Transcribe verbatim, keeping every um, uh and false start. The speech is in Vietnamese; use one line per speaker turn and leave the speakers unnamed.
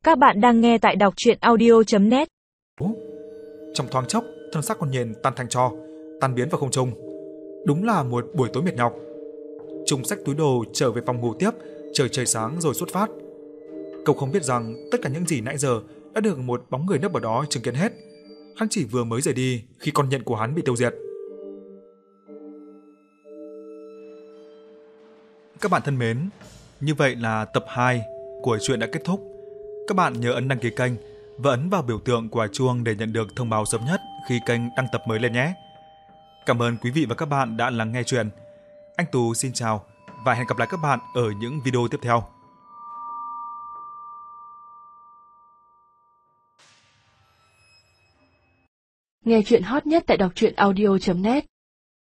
Các bạn đang nghe tại đọc truyện audio chấm net.
Trong thoáng chốc, thân xác con nhện tan thành tro, tan biến vào không trung. Đúng là một buổi tối mệt nhọc. Trung xách túi đồ trở về phòng ngủ tiếp, chờ trời sáng rồi xuất phát. Cậu không biết rằng tất cả những gì nãy giờ đã được một bóng người nấp ở đó chứng kiến hết. Hắn chỉ vừa mới rời đi khi con nhện của hắn bị tiêu diệt. Các bạn thân mến, như vậy là tập hai của truyện đã kết thúc. Các bạn nhớ ấn đăng ký kênh và ấn vào biểu tượng quả chuông để nhận được thông báo sớm nhất khi kênh đăng tập mới lên nhé. Cảm ơn quý vị và các bạn đã lắng nghe truyện. Anh Tú xin chào và hẹn gặp lại các bạn ở những video tiếp theo.
Nghe truyện hot nhất tại đọc truyện audio chấm net.